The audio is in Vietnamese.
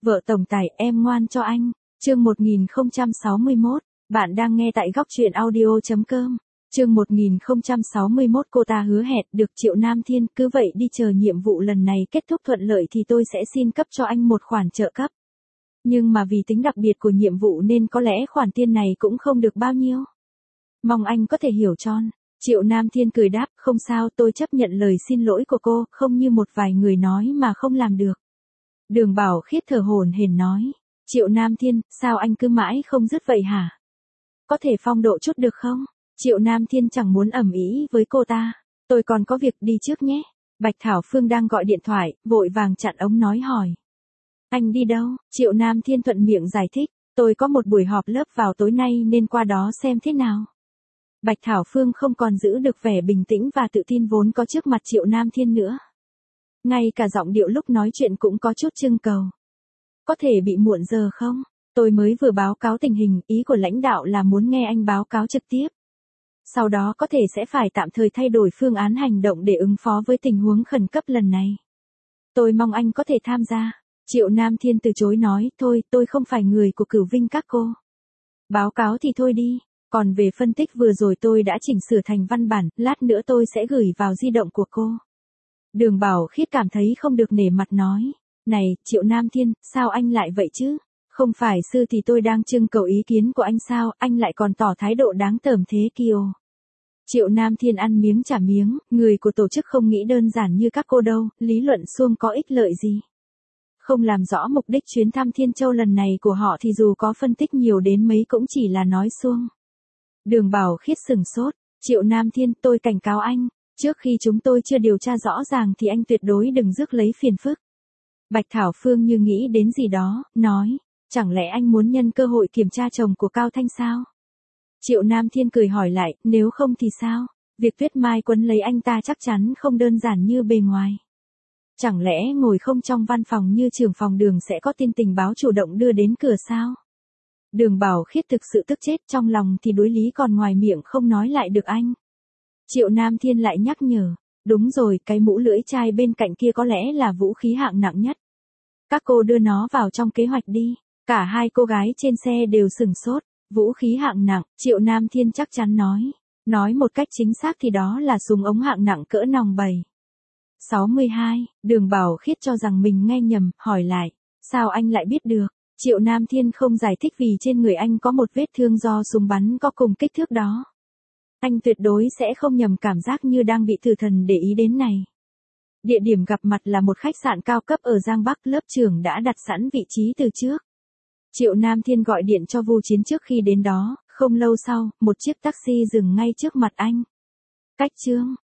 Vợ tổng tài em ngoan cho anh. Chương 1061, bạn đang nghe tại góc truyện audio.com. Chương 1061 cô ta hứa hẹn được Triệu Nam Thiên, cứ vậy đi chờ nhiệm vụ lần này kết thúc thuận lợi thì tôi sẽ xin cấp cho anh một khoản trợ cấp. Nhưng mà vì tính đặc biệt của nhiệm vụ nên có lẽ khoản tiền này cũng không được bao nhiêu. Mong anh có thể hiểu cho. Triệu Nam Thiên cười đáp, không sao, tôi chấp nhận lời xin lỗi của cô, không như một vài người nói mà không làm được. Đường Bảo Khiết thở hổn hển nói, Triệu Nam Thiên, sao anh cứ mãi không dứt vậy hả? Có thể phong độ chút được không? Triệu Nam Thiên chẳng muốn ầm ĩ với cô ta. Tôi còn có việc đi trước nhé. Bạch Thảo Phương đang gọi điện thoại, vội vàng chặn ống nói hỏi. Anh đi đâu? Triệu Nam Thiên thuận miệng giải thích, tôi có một buổi họp lớp vào tối nay nên qua đó xem thế nào. Bạch Thảo Phương không còn giữ được vẻ bình tĩnh và tự tin vốn có trước mặt Triệu Nam Thiên nữa. Ngay cả giọng điệu lúc nói chuyện cũng có chút trưng cầu. Có thể bị muộn giờ không? Tôi mới vừa báo cáo tình hình, ý của lãnh đạo là muốn nghe anh báo cáo trực tiếp. Sau đó có thể sẽ phải tạm thời thay đổi phương án hành động để ứng phó với tình huống khẩn cấp lần này. Tôi mong anh có thể tham gia. Triệu Nam Thiên từ chối nói, thôi, tôi không phải người của Cửu Vinh các cô. Báo cáo thì thôi đi, còn về phân tích vừa rồi tôi đã chỉnh sửa thành văn bản, lát nữa tôi sẽ gửi vào di động của cô. Đường Bảo Khiết cảm thấy không được nể mặt nói, này, Triệu Nam Thiên, sao anh lại vậy chứ? Không phải sư thì tôi đang trưng cầu ý kiến của anh sao, anh lại còn tỏ thái độ đáng tởm thế kia. Triệu Nam Thiên ăn miếng trả miếng, người của tổ chức không nghĩ đơn giản như các cô đâu, lý luận suông có ích lợi gì. Không làm rõ mục đích chuyến thăm Thiên Châu lần này của họ thì dù có phân tích nhiều đến mấy cũng chỉ là nói suông. Đường Bảo Khiết sừng sốt, Triệu Nam Thiên, tôi cảnh cáo anh, trước khi chúng tôi chưa điều tra rõ ràng thì anh tuyệt đối đừng rước lấy phiền phức. Bạch Thảo Phương như nghĩ đến gì đó, nói, chẳng lẽ anh muốn nhân cơ hội kiểm tra chồng của Cao Thanh sao? Triệu Nam Thiên cười hỏi lại, nếu không thì sao? Việc Tuyết Mai quấn lấy anh ta chắc chắn không đơn giản như bề ngoài. Chẳng lẽ ngồi không trong văn phòng như trưởng phòng Đường sẽ có tin tình báo chủ động đưa đến cửa sao? Đường Bảo Khiết thực sự tức chết, trong lòng thì đối lý còn ngoài miệng không nói lại được anh. Triệu Nam Thiên lại nhắc nhở, đúng rồi, cái mũ lưỡi chai bên cạnh kia có lẽ là vũ khí hạng nặng nhất. Các cô đưa nó vào trong kế hoạch đi. Cả hai cô gái trên xe đều sửng sốt, vũ khí hạng nặng, Triệu Nam Thiên chắc chắn nói một cách chính xác thì đó là súng ống hạng nặng cỡ nòng 7.62, Đường Bảo Khiết cho rằng mình nghe nhầm, hỏi lại, sao anh lại biết được? Triệu Nam Thiên không giải thích vì trên người anh có một vết thương do súng bắn có cùng kích thước đó. Anh tuyệt đối sẽ không nhầm cảm giác như đang bị tử thần để ý đến này. Địa điểm gặp mặt là một khách sạn cao cấp ở Giang Bắc, lớp trưởng đã đặt sẵn vị trí từ trước. Triệu Nam Thiên gọi điện cho Vu Chiến trước khi đến đó, không lâu sau, một chiếc taxi dừng ngay trước mặt anh. Cách Trương,